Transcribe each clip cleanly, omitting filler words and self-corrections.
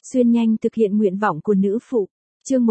Xuyên nhanh thực hiện nguyện vọng của nữ phụ. Chương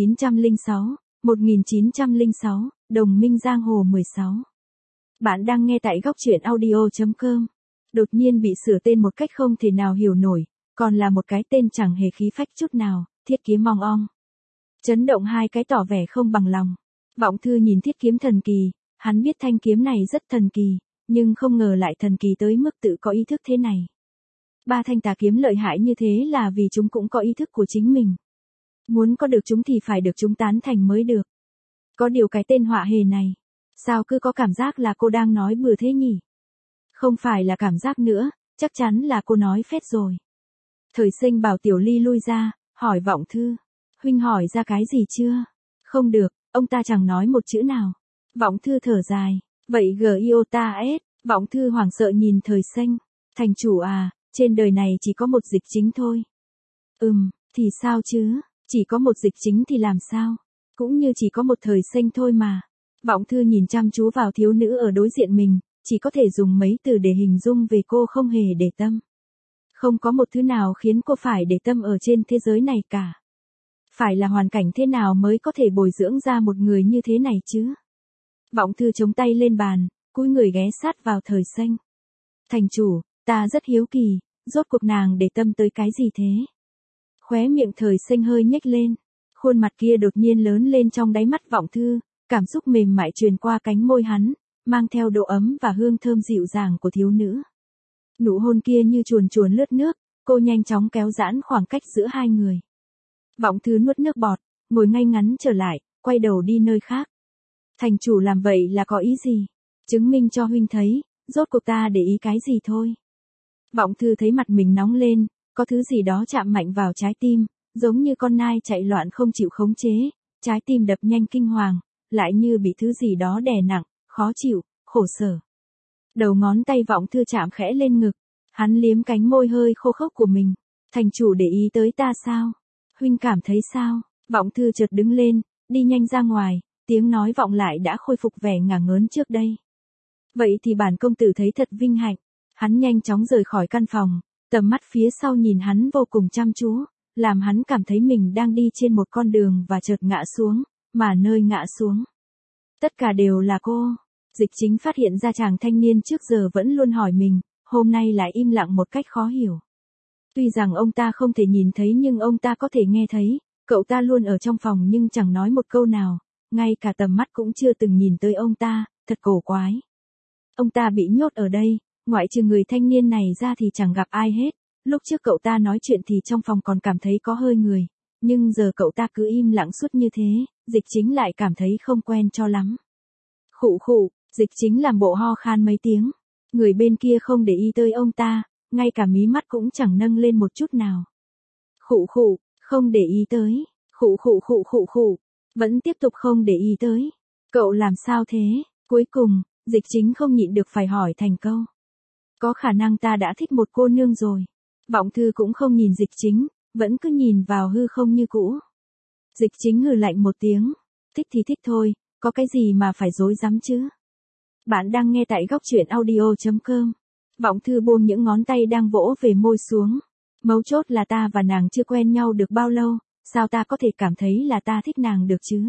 1906, Đồng minh giang hồ 16. Bạn đang nghe tại góc truyện audio.com. Đột nhiên bị sửa tên một cách không thể nào hiểu nổi, còn là một cái tên chẳng hề khí phách chút nào, Thiết Kiếm ong ong. Chấn động hai cái tỏ vẻ không bằng lòng. Vọng Thư nhìn Thiết Kiếm thần kỳ, hắn biết thanh kiếm này rất thần kỳ, nhưng không ngờ lại thần kỳ tới mức tự có ý thức thế này. Ba thanh tà kiếm lợi hại như thế là vì chúng cũng có ý thức của chính mình. Muốn có được chúng thì phải được chúng tán thành mới được. Có điều cái tên họa hề này, sao cứ có cảm giác là cô đang nói bừa thế nhỉ? Không phải là cảm giác nữa, chắc chắn là cô nói phét rồi. Thời Sinh bảo Tiểu Ly lui ra, hỏi Vọng Thư. Huynh hỏi ra cái gì chưa? Không được, ông ta chẳng nói một chữ nào. Vọng Thư thở dài. Vậy Giota S, Vọng Thư hoảng sợ nhìn Thời Sinh. Thành chủ à, trên đời này chỉ có một dịch chính thôi. Thì sao chứ, chỉ có một dịch chính thì làm sao? Cũng như chỉ có một Thời Sinh thôi mà. Vọng Thư nhìn chăm chú vào thiếu nữ ở đối diện mình, chỉ có thể dùng mấy từ để hình dung về cô không hề để tâm. Không có một thứ nào khiến cô phải để tâm ở trên thế giới này cả. Phải là hoàn cảnh thế nào mới có thể bồi dưỡng ra một người như thế này chứ? Vọng Thư chống tay lên bàn, cúi người ghé sát vào Thời Sinh. Thành chủ, ta rất hiếu kỳ, rốt cuộc nàng để tâm tới cái gì thế? Khóe miệng Thời Sinh hơi nhếch lên, khuôn mặt kia đột nhiên lớn lên trong đáy mắt Vọng Thư, cảm xúc mềm mại truyền qua cánh môi hắn, mang theo độ ấm và hương thơm dịu dàng của thiếu nữ. Nụ hôn kia như chuồn chuồn lướt nước, cô nhanh chóng kéo giãn khoảng cách giữa hai người. Vọng Thư nuốt nước bọt, ngồi ngay ngắn trở lại, quay đầu đi nơi khác. Thành chủ làm vậy là có ý gì? Chứng minh cho huynh thấy, rốt cuộc ta để ý cái gì thôi. Vọng Thư thấy mặt mình nóng lên, có thứ gì đó chạm mạnh vào trái tim, giống như con nai chạy loạn không chịu khống chế, trái tim đập nhanh kinh hoàng, lại như bị thứ gì đó đè nặng, khó chịu, khổ sở. Đầu ngón tay Vọng Thư chạm khẽ lên ngực, hắn liếm cánh môi hơi khô khốc của mình. Thành chủ để ý tới ta sao? Huynh cảm thấy sao? Vọng Thư chợt đứng lên, đi nhanh ra ngoài, tiếng nói vọng lại đã khôi phục vẻ ngả ngớn trước đây. Vậy thì bản công tử thấy thật vinh hạnh. Hắn nhanh chóng rời khỏi căn phòng, tầm mắt phía sau nhìn hắn vô cùng chăm chú, làm hắn cảm thấy mình đang đi trên một con đường và chợt ngã xuống, mà nơi ngã xuống. Tất cả đều là cô. Dịch Chính phát hiện ra chàng thanh niên trước giờ vẫn luôn hỏi mình, hôm nay lại im lặng một cách khó hiểu. Tuy rằng ông ta không thể nhìn thấy nhưng ông ta có thể nghe thấy, cậu ta luôn ở trong phòng nhưng chẳng nói một câu nào, ngay cả tầm mắt cũng chưa từng nhìn tới ông ta, thật cổ quái. Ông ta bị nhốt ở đây, ngoại trừ người thanh niên này ra thì chẳng gặp ai hết, lúc trước cậu ta nói chuyện thì trong phòng còn cảm thấy có hơi người, nhưng giờ cậu ta cứ im lặng suốt như thế, Dịch Chính lại cảm thấy không quen cho lắm. Khụ khụ, Dịch Chính làm bộ ho khan mấy tiếng, người bên kia không để ý tới ông ta, ngay cả mí mắt cũng chẳng nâng lên một chút nào. Khụ khụ, không để ý tới, khụ khụ khụ khụ khụ, vẫn tiếp tục không để ý tới. Cậu làm sao thế? Cuối cùng, Dịch Chính không nhịn được phải hỏi thành câu. Có khả năng ta đã thích một cô nương rồi. Vọng Thư cũng không nhìn Dịch Chính, vẫn cứ nhìn vào hư không như cũ. Dịch Chính hừ lạnh một tiếng. Thích thì thích thôi, có cái gì mà phải rối rắm chứ? Bạn đang nghe tại góc truyện audio.com. Vọng Thư buông những ngón tay đang vỗ về môi xuống. Mấu chốt là ta và nàng chưa quen nhau được bao lâu, sao ta có thể cảm thấy là ta thích nàng được chứ?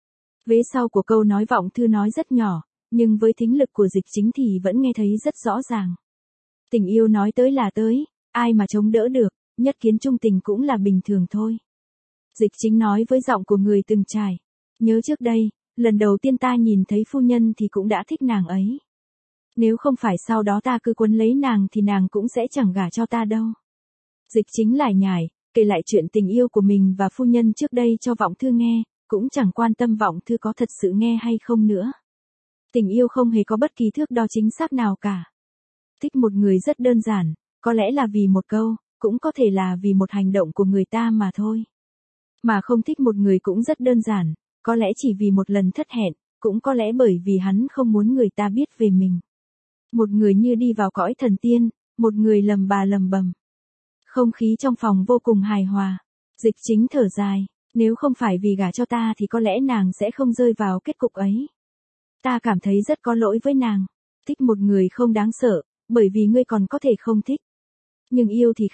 Vế sau của câu nói Vọng Thư nói rất nhỏ, nhưng với thính lực của Dịch Chính thì vẫn nghe thấy rất rõ ràng. Tình yêu nói tới là tới, ai mà chống đỡ được, nhất kiến trung tình cũng là bình thường thôi. Dịch Chính nói với giọng của người từng trải. Nhớ trước đây, lần đầu tiên ta nhìn thấy phu nhân thì cũng đã thích nàng ấy. Nếu không phải sau đó ta cứ quấn lấy nàng thì nàng cũng sẽ chẳng gả cho ta đâu. Dịch Chính lải nhải, kể lại chuyện tình yêu của mình và phu nhân trước đây cho Vọng Thư nghe, cũng chẳng quan tâm Vọng Thư có thật sự nghe hay không nữa. Tình yêu không hề có bất kỳ thước đo chính xác nào cả. Thích một người rất đơn giản, có lẽ là vì một câu, cũng có thể là vì một hành động của người ta mà thôi. Mà không thích một người cũng rất đơn giản, có lẽ chỉ vì một lần thất hẹn, cũng có lẽ bởi vì hắn không muốn người ta biết về mình. Một người như đi vào cõi thần tiên, một người lầm bà lầm bầm. Không khí trong phòng vô cùng hài hòa. Dịch Chính thở dài, nếu không phải vì gả cho ta thì có lẽ nàng sẽ không rơi vào kết cục ấy. Ta cảm thấy rất có lỗi với nàng. Thích một người không đáng sợ, bởi vì ngươi còn có thể không thích. Nhưng yêu thì khác,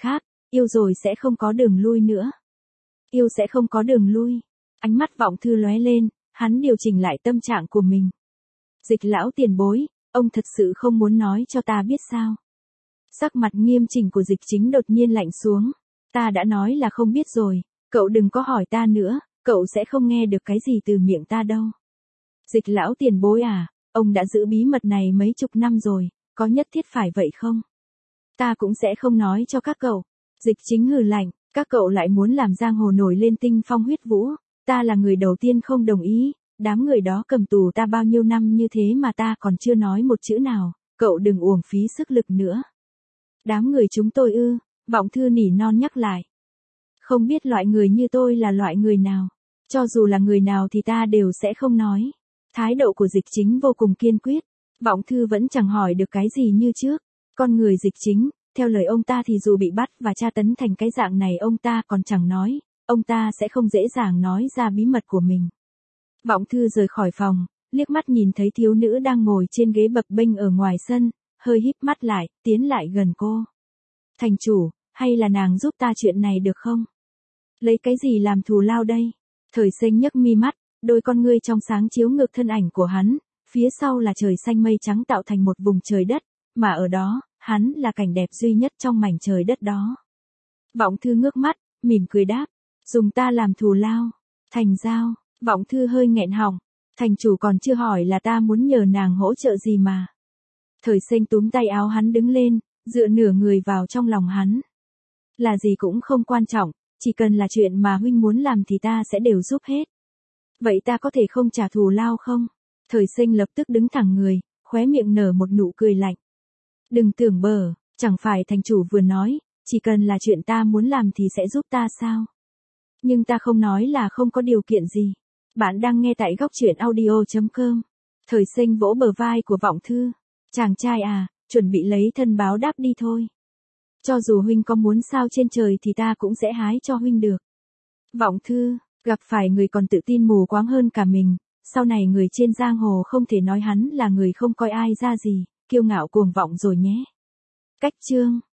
Yêu rồi sẽ không có đường lui nữa. Yêu sẽ không có đường lui. Ánh mắt Vọng Thư lóe lên, hắn điều chỉnh lại tâm trạng của mình. Dịch lão tiền bối, ông thật sự không muốn nói cho ta biết sao? Sắc mặt nghiêm chỉnh của Dịch Chính đột nhiên lạnh xuống. Ta đã nói là không biết rồi, cậu đừng có hỏi ta nữa, cậu sẽ không nghe được cái gì từ miệng ta đâu. Dịch lão tiền bối à, ông đã giữ bí mật này mấy chục năm rồi, có nhất thiết phải vậy không? Ta cũng sẽ không nói cho các cậu. Dịch Chính hừ lạnh, các cậu lại muốn làm giang hồ nổi lên tinh phong huyết vũ, ta là người đầu tiên không đồng ý, đám người đó cầm tù ta bao nhiêu năm như thế mà ta còn chưa nói một chữ nào, cậu đừng uổng phí sức lực nữa. Đám người chúng tôi ư? Vọng Thư nỉ non nhắc lại. Không biết loại người như tôi là loại người nào, cho dù là người nào thì ta đều sẽ không nói. Thái độ của Dịch Chính vô cùng kiên quyết, Vọng Thư vẫn chẳng hỏi được cái gì như trước. Con người Dịch Chính, theo lời ông ta thì dù bị bắt và tra tấn thành cái dạng này ông ta còn chẳng nói, ông ta sẽ không dễ dàng nói ra bí mật của mình. Vọng Thư rời khỏi phòng, liếc mắt nhìn thấy thiếu nữ đang ngồi trên ghế bập bênh ở ngoài sân, hơi híp mắt lại, tiến lại gần cô. Thành chủ, hay là nàng giúp ta chuyện này được không? Lấy cái gì làm thù lao đây? Thời Sinh nhấc mi mắt, đôi con ngươi trong sáng chiếu ngược thân ảnh của hắn, phía sau là trời xanh mây trắng tạo thành một vùng trời đất, mà ở đó, hắn là cảnh đẹp duy nhất trong mảnh trời đất đó. Vọng Thư ngước mắt, mỉm cười đáp, dùng ta làm thù lao, thành giao. Vọng Thư hơi nghẹn họng, thành chủ còn chưa hỏi là ta muốn nhờ nàng hỗ trợ gì mà. Thời Sinh túm tay áo hắn đứng lên, dựa nửa người vào trong lòng hắn. Là gì cũng không quan trọng, chỉ cần là chuyện mà huynh muốn làm thì ta sẽ đều giúp hết. Vậy ta có thể không trả thù lao không? Thời Sinh lập tức đứng thẳng người, khóe miệng nở một nụ cười lạnh. Đừng tưởng bở, chẳng phải thành chủ vừa nói, chỉ cần là chuyện ta muốn làm thì sẽ giúp ta sao? Nhưng ta không nói là không có điều kiện gì. Bạn đang nghe tại góc truyện audio.com. Thời Sinh vỗ bờ vai của Vọng Thư. Chàng trai à, chuẩn bị lấy thân báo đáp đi thôi. Cho dù huynh có muốn sao trên trời thì ta cũng sẽ hái cho huynh được. Vọng Thư, gặp phải người còn tự tin mù quáng hơn cả mình, sau này người trên giang hồ không thể nói hắn là người không coi ai ra gì, kiêu ngạo cuồng vọng rồi nhé. Cách chương